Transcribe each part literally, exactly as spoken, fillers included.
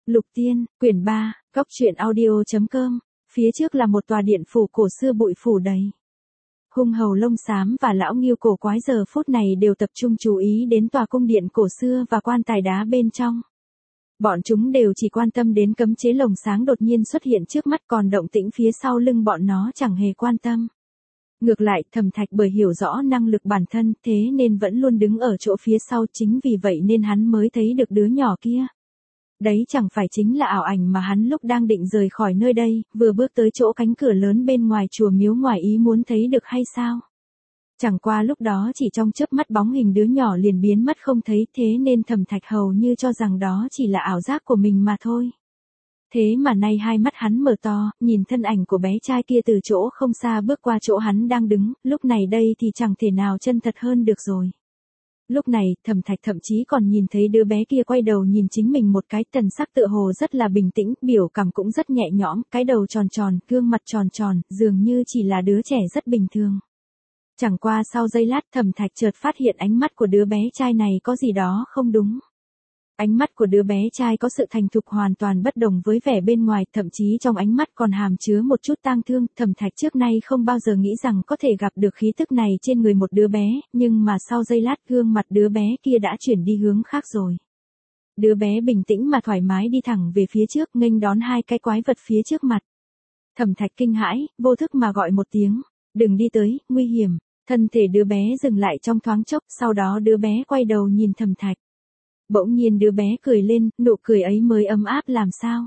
Lục Tiên, quyển ba, góc truyện audio.com, phía trước là một tòa điện phủ cổ xưa bụi phủ đầy. Hung hầu lông xám và lão nghiêu cổ quái giờ phút này đều tập trung chú ý đến tòa cung điện cổ xưa và quan tài đá bên trong. Bọn chúng đều chỉ quan tâm đến cấm chế lồng sáng đột nhiên xuất hiện trước mắt, còn động tĩnh phía sau lưng bọn nó chẳng hề quan tâm. Ngược lại, Thẩm Thạch bởi hiểu rõ năng lực bản thân thế nên vẫn luôn đứng ở chỗ phía sau, chính vì vậy nên hắn mới thấy được đứa nhỏ kia. Đấy chẳng phải chính là ảo ảnh mà hắn lúc đang định rời khỏi nơi đây, vừa bước tới chỗ cánh cửa lớn bên ngoài chùa miếu ngoài ý muốn thấy được hay sao? Chẳng qua lúc đó chỉ trong chớp mắt bóng hình đứa nhỏ liền biến mất không thấy, thế nên Thẩm Thạch hầu như cho rằng đó chỉ là ảo giác của mình mà thôi. Thế mà nay hai mắt hắn mở to, nhìn thân ảnh của bé trai kia từ chỗ không xa bước qua chỗ hắn đang đứng, lúc này đây thì chẳng thể nào chân thật hơn được rồi. Lúc này, Thẩm Thạch thậm chí còn nhìn thấy đứa bé kia quay đầu nhìn chính mình một cái, thần sắc tựa hồ rất là bình tĩnh, biểu cảm cũng rất nhẹ nhõm, cái đầu tròn tròn, gương mặt tròn tròn, dường như chỉ là đứa trẻ rất bình thường. Chẳng qua sau giây lát, Thẩm Thạch chợt phát hiện ánh mắt của đứa bé trai này có gì đó không đúng. Ánh mắt của đứa bé trai có sự thành thục hoàn toàn bất đồng với vẻ bên ngoài, thậm chí trong ánh mắt còn hàm chứa một chút tang thương. Thẩm Thạch trước nay không bao giờ nghĩ rằng có thể gặp được khí tức này trên người một đứa bé, nhưng mà sau giây lát gương mặt đứa bé kia đã chuyển đi hướng khác rồi. Đứa bé bình tĩnh mà thoải mái đi thẳng về phía trước, nghênh đón hai cái quái vật phía trước mặt. Thẩm Thạch kinh hãi, vô thức mà gọi một tiếng, đừng đi tới, nguy hiểm. Thân thể đứa bé dừng lại trong thoáng chốc, sau đó đứa bé quay đầu nhìn Thẩm Thạch. Bỗng nhiên đứa bé cười lên, nụ cười ấy mới ấm áp làm sao.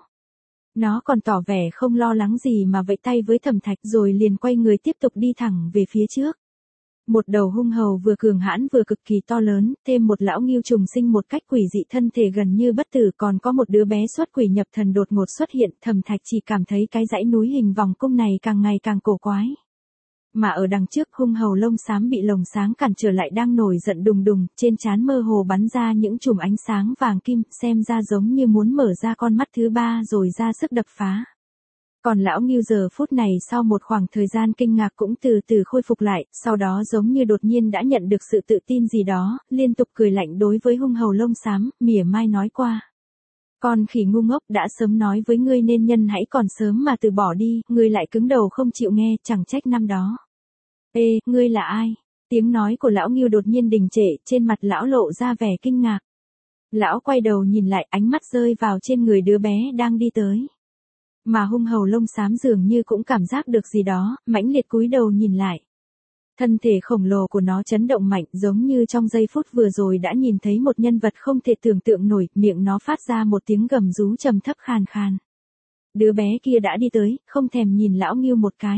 Nó còn tỏ vẻ không lo lắng gì mà vẫy tay với Thẩm Thạch rồi liền quay người tiếp tục đi thẳng về phía trước. Một đầu hung hầu vừa cường hãn vừa cực kỳ to lớn, thêm một lão nghiêu trùng sinh một cách quỷ dị thân thể gần như bất tử, còn có một đứa bé xuất quỷ nhập thần đột ngột xuất hiện. Thẩm Thạch chỉ cảm thấy cái dãy núi hình vòng cung này càng ngày càng cổ quái. Mà ở đằng trước hung hầu lông xám bị lồng sáng cản trở lại đang nổi giận đùng đùng, trên trán mơ hồ bắn ra những chùm ánh sáng vàng kim, xem ra giống như muốn mở ra con mắt thứ ba rồi ra sức đập phá. Còn lão nghiêu giờ phút này sau một khoảng thời gian kinh ngạc cũng từ từ khôi phục lại, sau đó giống như đột nhiên đã nhận được sự tự tin gì đó, liên tục cười lạnh đối với hung hầu lông xám, mỉa mai nói qua. Con khỉ ngu ngốc, đã sớm nói với ngươi nên nhân hãy còn sớm mà từ bỏ đi, ngươi lại cứng đầu không chịu nghe, chẳng trách năm đó. Ê, ngươi là ai? Tiếng nói của lão nghiêu đột nhiên đình trệ, trên mặt lão lộ ra vẻ kinh ngạc. Lão quay đầu nhìn lại, ánh mắt rơi vào trên người đứa bé đang đi tới. Mà hung hầu lông xám dường như cũng cảm giác được gì đó, mãnh liệt cúi đầu nhìn lại. Thân thể khổng lồ của nó chấn động mạnh, giống như trong giây phút vừa rồi đã nhìn thấy một nhân vật không thể tưởng tượng nổi, miệng nó phát ra một tiếng gầm rú trầm thấp khàn khàn. Đứa bé kia đã đi tới, không thèm nhìn lão nghiêu một cái.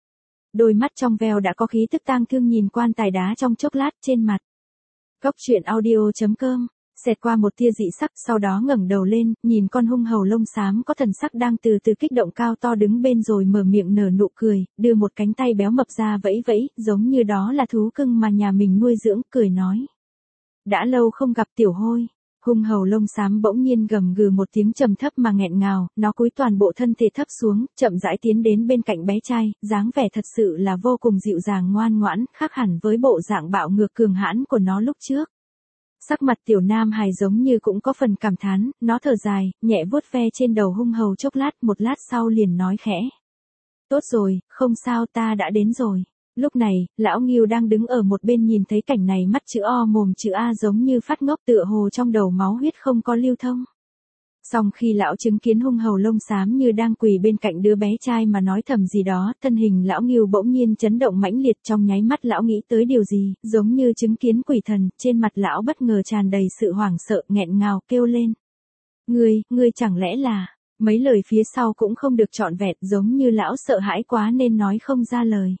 Đôi mắt trong veo đã có khí tức tang thương nhìn quan tài đá trong chốc lát trên mặt. Góc truyện audio.com, xẹt qua một tia dị sắc, sau đó ngẩng đầu lên, nhìn con hung hầu lông xám có thần sắc đang từ từ kích động cao to đứng bên rồi mở miệng nở nụ cười, đưa một cánh tay béo mập ra vẫy vẫy, giống như đó là thú cưng mà nhà mình nuôi dưỡng, cười nói. Đã lâu không gặp tiểu hôi. Hung hầu lông xám bỗng nhiên gầm gừ một tiếng trầm thấp mà nghẹn ngào, nó cúi toàn bộ thân thể thấp xuống, chậm rãi tiến đến bên cạnh bé trai, dáng vẻ thật sự là vô cùng dịu dàng ngoan ngoãn, khác hẳn với bộ dạng bạo ngược cường hãn của nó lúc trước. Sắc mặt tiểu nam hài giống như cũng có phần cảm thán, nó thở dài, nhẹ vuốt ve trên đầu hung hầu chốc lát, một lát sau liền nói khẽ. Tốt rồi, không sao, ta đã đến rồi. Lúc này, lão nghiêu đang đứng ở một bên nhìn thấy cảnh này, mắt chữ O mồm chữ A giống như phát ngốc, tựa hồ trong đầu máu huyết không có lưu thông. Song khi lão chứng kiến hung hầu lông xám như đang quỳ bên cạnh đứa bé trai mà nói thầm gì đó, thân hình lão nghiêu bỗng nhiên chấn động mãnh liệt, trong nháy mắt lão nghĩ tới điều gì, giống như chứng kiến quỷ thần, trên mặt lão bất ngờ tràn đầy sự hoảng sợ, nghẹn ngào kêu lên. Ngươi, ngươi chẳng lẽ là... Mấy lời phía sau cũng không được trọn vẹn, giống như lão sợ hãi quá nên nói không ra lời.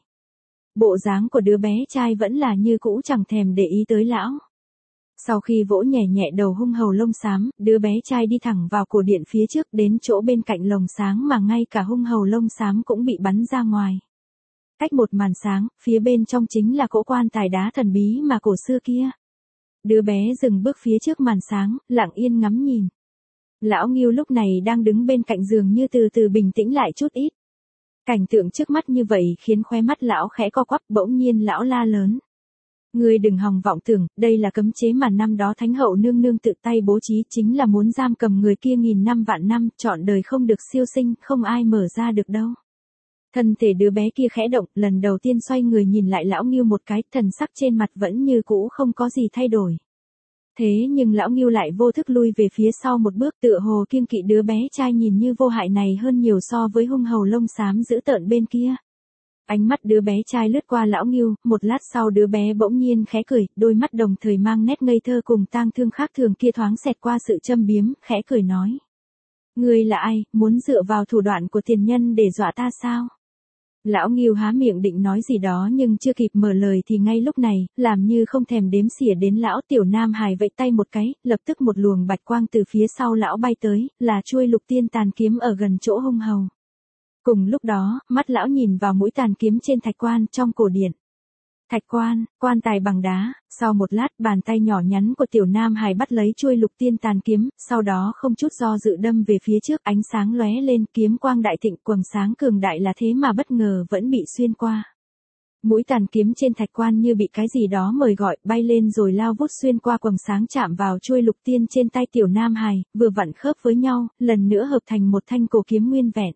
Bộ dáng của đứa bé trai vẫn là như cũ, chẳng thèm để ý tới lão. Sau khi vỗ nhẹ nhẹ đầu hung hầu lông xám, đứa bé trai đi thẳng vào cổ điện phía trước, đến chỗ bên cạnh lồng sáng mà ngay cả hung hầu lông xám cũng bị bắn ra ngoài. Cách một màn sáng, phía bên trong chính là cỗ quan tài đá thần bí mà cổ xưa kia. Đứa bé dừng bước phía trước màn sáng, lặng yên ngắm nhìn. Lão nghiêu lúc này đang đứng bên cạnh giường như từ từ bình tĩnh lại chút ít. Cảnh tượng trước mắt như vậy khiến khóe mắt lão khẽ co quắp, bỗng nhiên lão la lớn. Ngươi đừng hòng vọng tưởng, đây là cấm chế mà năm đó Thánh hậu nương nương tự tay bố trí, chính là muốn giam cầm người kia nghìn năm vạn năm, trọn đời không được siêu sinh, không ai mở ra được đâu. Thân thể đứa bé kia khẽ động, lần đầu tiên xoay người nhìn lại lão Ngưu một cái, thần sắc trên mặt vẫn như cũ không có gì thay đổi. Thế nhưng lão Ngưu lại vô thức lui về phía sau một bước, tựa hồ kiêng kỵ đứa bé trai nhìn như vô hại này hơn nhiều so với hung hầu lông xám dữ tợn bên kia. Ánh mắt đứa bé trai lướt qua lão Ngưu, một lát sau đứa bé bỗng nhiên khẽ cười, đôi mắt đồng thời mang nét ngây thơ cùng tang thương khác thường kia thoáng xẹt qua sự châm biếm, khẽ cười nói. Ngươi là ai, muốn dựa vào thủ đoạn của tiền nhân để dọa ta sao? Lão Ngưu há miệng định nói gì đó nhưng chưa kịp mở lời thì ngay lúc này, làm như không thèm đếm xỉa đến lão Tiểu Nam Hải vẫy tay một cái, lập tức một luồng bạch quang từ phía sau lão bay tới, là chuôi lục tiên tàn kiếm ở gần chỗ hung hầu. Cùng lúc đó, mắt lão nhìn vào mũi tàn kiếm trên thạch quan trong cổ điện. Thạch quan, quan tài bằng đá, sau một lát bàn tay nhỏ nhắn của Tiểu Nam Hải bắt lấy chuôi lục tiên tàn kiếm, sau đó không chút do dự đâm về phía trước, ánh sáng lóe lên, kiếm quang đại thịnh, quầng sáng cường đại là thế mà bất ngờ vẫn bị xuyên qua. Mũi tàn kiếm trên thạch quan như bị cái gì đó mời gọi, bay lên rồi lao vút xuyên qua quầng sáng chạm vào chuôi lục tiên trên tay Tiểu Nam Hải, vừa vặn khớp với nhau, lần nữa hợp thành một thanh cổ kiếm nguyên vẹn.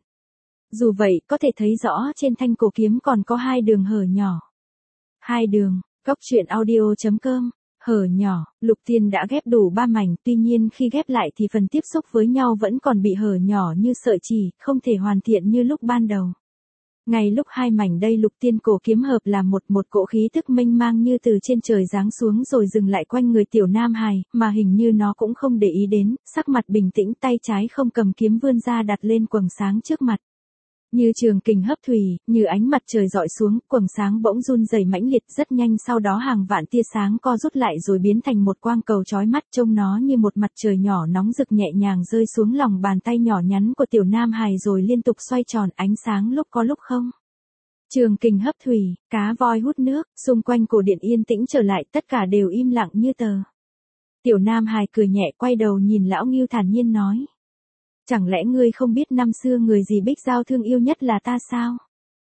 Dù vậy, có thể thấy rõ trên thanh cổ kiếm còn có hai đường hở nhỏ. Hai đường, Cốc Truyện Audio chấm com, hở nhỏ, lục tiên đã ghép đủ ba mảnh, tuy nhiên khi ghép lại thì phần tiếp xúc với nhau vẫn còn bị hở nhỏ như sợi chỉ, không thể hoàn thiện như lúc ban đầu. Ngay lúc hai mảnh đây lục tiên cổ kiếm hợp là một một cỗ khí tức mênh mang như từ trên trời giáng xuống rồi dừng lại quanh người Tiểu Nam Hải, mà hình như nó cũng không để ý đến, sắc mặt bình tĩnh, tay trái không cầm kiếm vươn ra đặt lên quầng sáng trước mặt. Như trường kình hấp thủy, như ánh mặt trời dọi xuống, quầng sáng bỗng run rẩy mãnh liệt, rất nhanh sau đó hàng vạn tia sáng co rút lại rồi biến thành một quang cầu chói mắt, trông nó như một mặt trời nhỏ nóng rực nhẹ nhàng rơi xuống lòng bàn tay nhỏ nhắn của Tiểu Nam Hải rồi liên tục xoay tròn, ánh sáng lúc có lúc không. Trường kình hấp thủy, cá voi hút nước, xung quanh cổ điện yên tĩnh trở lại, tất cả đều im lặng như tờ. Tiểu Nam Hải cười nhẹ, quay đầu nhìn lão Ngưu thản nhiên nói. Chẳng lẽ ngươi không biết năm xưa người gì Bích Giao thương yêu nhất là ta sao?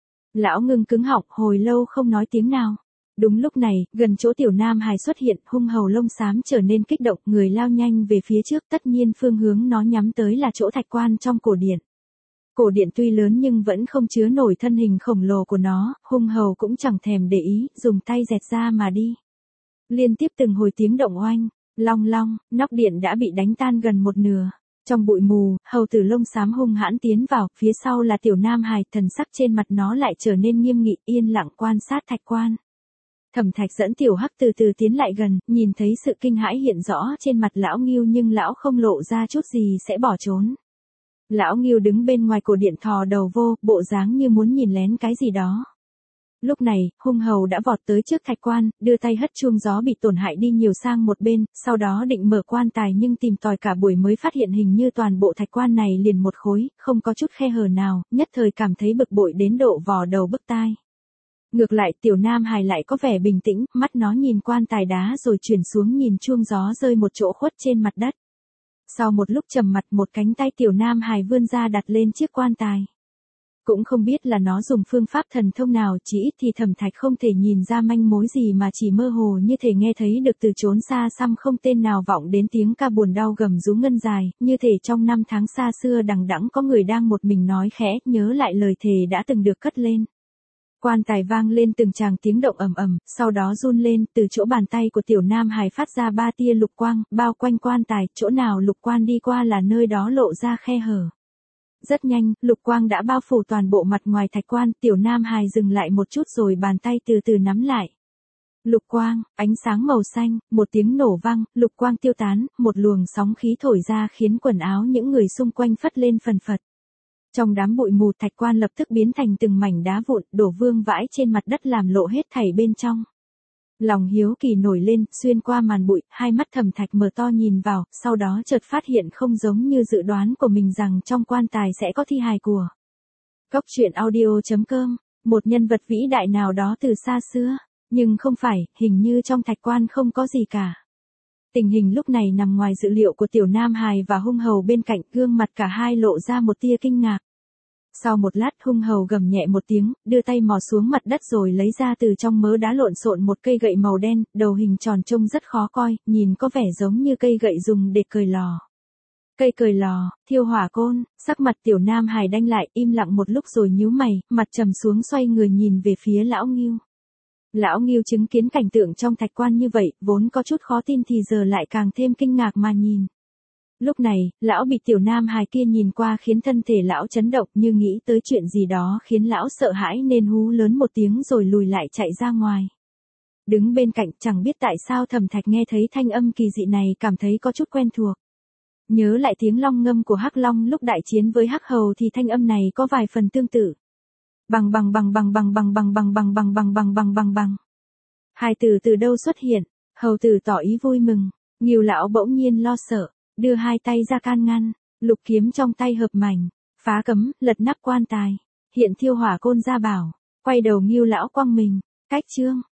Lão ngưng cứng họng, hồi lâu không nói tiếng nào. Đúng lúc này, gần chỗ Tiểu Nam Hải xuất hiện, hung hầu lông xám trở nên kích động, người lao nhanh về phía trước, tất nhiên phương hướng nó nhắm tới là chỗ thạch quan trong cổ điện. Cổ điện tuy lớn nhưng vẫn không chứa nổi thân hình khổng lồ của nó, hung hầu cũng chẳng thèm để ý, dùng tay dẹt ra mà đi. Liên tiếp từng hồi tiếng động oanh, long long, nóc điện đã bị đánh tan gần một nửa. Trong bụi mù, hầu tử lông xám hung hãn tiến vào, phía sau là Tiểu Nam Hải, thần sắc trên mặt nó lại trở nên nghiêm nghị, yên lặng quan sát thạch quan. Thẩm Thạch dẫn Tiểu Hắc từ từ tiến lại gần, nhìn thấy sự kinh hãi hiện rõ trên mặt lão Ngưu nhưng lão không lộ ra chút gì sẽ bỏ trốn. Lão Ngưu đứng bên ngoài cổ điện thò đầu vô, bộ dáng như muốn nhìn lén cái gì đó. Lúc này, hung hầu đã vọt tới trước thạch quan, đưa tay hất chuông gió bị tổn hại đi nhiều sang một bên, sau đó định mở quan tài nhưng tìm tòi cả buổi mới phát hiện hình như toàn bộ thạch quan này liền một khối, không có chút khe hở nào, nhất thời cảm thấy bực bội đến độ vò đầu bứt tai. Ngược lại Tiểu Nam Hải lại có vẻ bình tĩnh, mắt nó nhìn quan tài đá rồi chuyển xuống nhìn chuông gió rơi một chỗ khuất trên mặt đất. Sau một lúc trầm mặt một cánh tay Tiểu Nam Hải vươn ra đặt lên chiếc quan tài. Cũng không biết là nó dùng phương pháp thần thông nào, chỉ ít thì Thẩm Thạch không thể nhìn ra manh mối gì mà chỉ mơ hồ như thể nghe thấy được từ chốn xa xăm không tên nào vọng đến tiếng ca buồn đau gầm rú ngân dài, như thể trong năm tháng xa xưa đằng đẵng có người đang một mình nói khẽ, nhớ lại lời thề đã từng được cất lên. Quan tài vang lên từng tràng tiếng động ầm ầm, sau đó run lên, từ chỗ bàn tay của Tiểu Nam Hải phát ra ba tia lục quang, bao quanh quan tài, chỗ nào lục quan đi qua là nơi đó lộ ra khe hở. Rất nhanh, lục quang đã bao phủ toàn bộ mặt ngoài thạch quan, Tiểu Nam Hải dừng lại một chút rồi bàn tay từ từ nắm lại. Lục quang, ánh sáng màu xanh, một tiếng nổ vang, lục quang tiêu tán, một luồng sóng khí thổi ra khiến quần áo những người xung quanh phất lên phần phật. Trong đám bụi mù thạch quan lập tức biến thành từng mảnh đá vụn, đổ vương vãi trên mặt đất làm lộ hết thảy bên trong. Lòng hiếu kỳ nổi lên, xuyên qua màn bụi, hai mắt Thẩm Thạch mở to nhìn vào, sau đó chợt phát hiện không giống như dự đoán của mình rằng trong quan tài sẽ có thi hài của. Cốc Truyện Audio chấm com, một nhân vật vĩ đại nào đó từ xa xưa, nhưng không phải, hình như trong thạch quan không có gì cả. Tình hình lúc này nằm ngoài dự liệu của Tiểu Nam Hải và hung hầu bên cạnh, gương mặt cả hai lộ ra một tia kinh ngạc. Sau một lát hung hầu gầm nhẹ một tiếng, đưa tay mò xuống mặt đất rồi lấy ra từ trong mớ đá lộn xộn một cây gậy màu đen, đầu hình tròn trông rất khó coi, nhìn có vẻ giống như cây gậy dùng để cời lò. Cây cời lò, thiêu hỏa côn, sắc mặt Tiểu Nam Hải đanh lại, im lặng một lúc rồi nhíu mày, mặt trầm xuống xoay người nhìn về phía lão Ngưu. Lão Ngưu chứng kiến cảnh tượng trong thạch quan như vậy, vốn có chút khó tin thì giờ lại càng thêm kinh ngạc mà nhìn. Lúc này, lão bị Tiểu Nam Hải kia nhìn qua khiến thân thể lão chấn động, như nghĩ tới chuyện gì đó khiến lão sợ hãi nên hú lớn một tiếng rồi lùi lại chạy ra ngoài. Đứng bên cạnh chẳng biết tại sao Thẩm Thạch nghe thấy thanh âm kỳ dị này cảm thấy có chút quen thuộc. Nhớ lại tiếng long ngâm của Hắc Long lúc đại chiến với Hắc Hầu thì thanh âm này có vài phần tương tự. Bằng bằng bằng bằng bằng bằng bằng bằng bằng bằng bằng bằng bằng bằng bằng. Hai từ từ đâu xuất hiện, hầu tử tỏ ý vui mừng, Ngưu lão bỗng nhiên lo sợ, đưa hai tay ra can ngăn, lục kiếm trong tay hợp mảnh, phá cấm, lật nắp quan tài, hiện thiêu hỏa côn ra bảo, quay đầu Ngưu lão quăng mình, cách chương.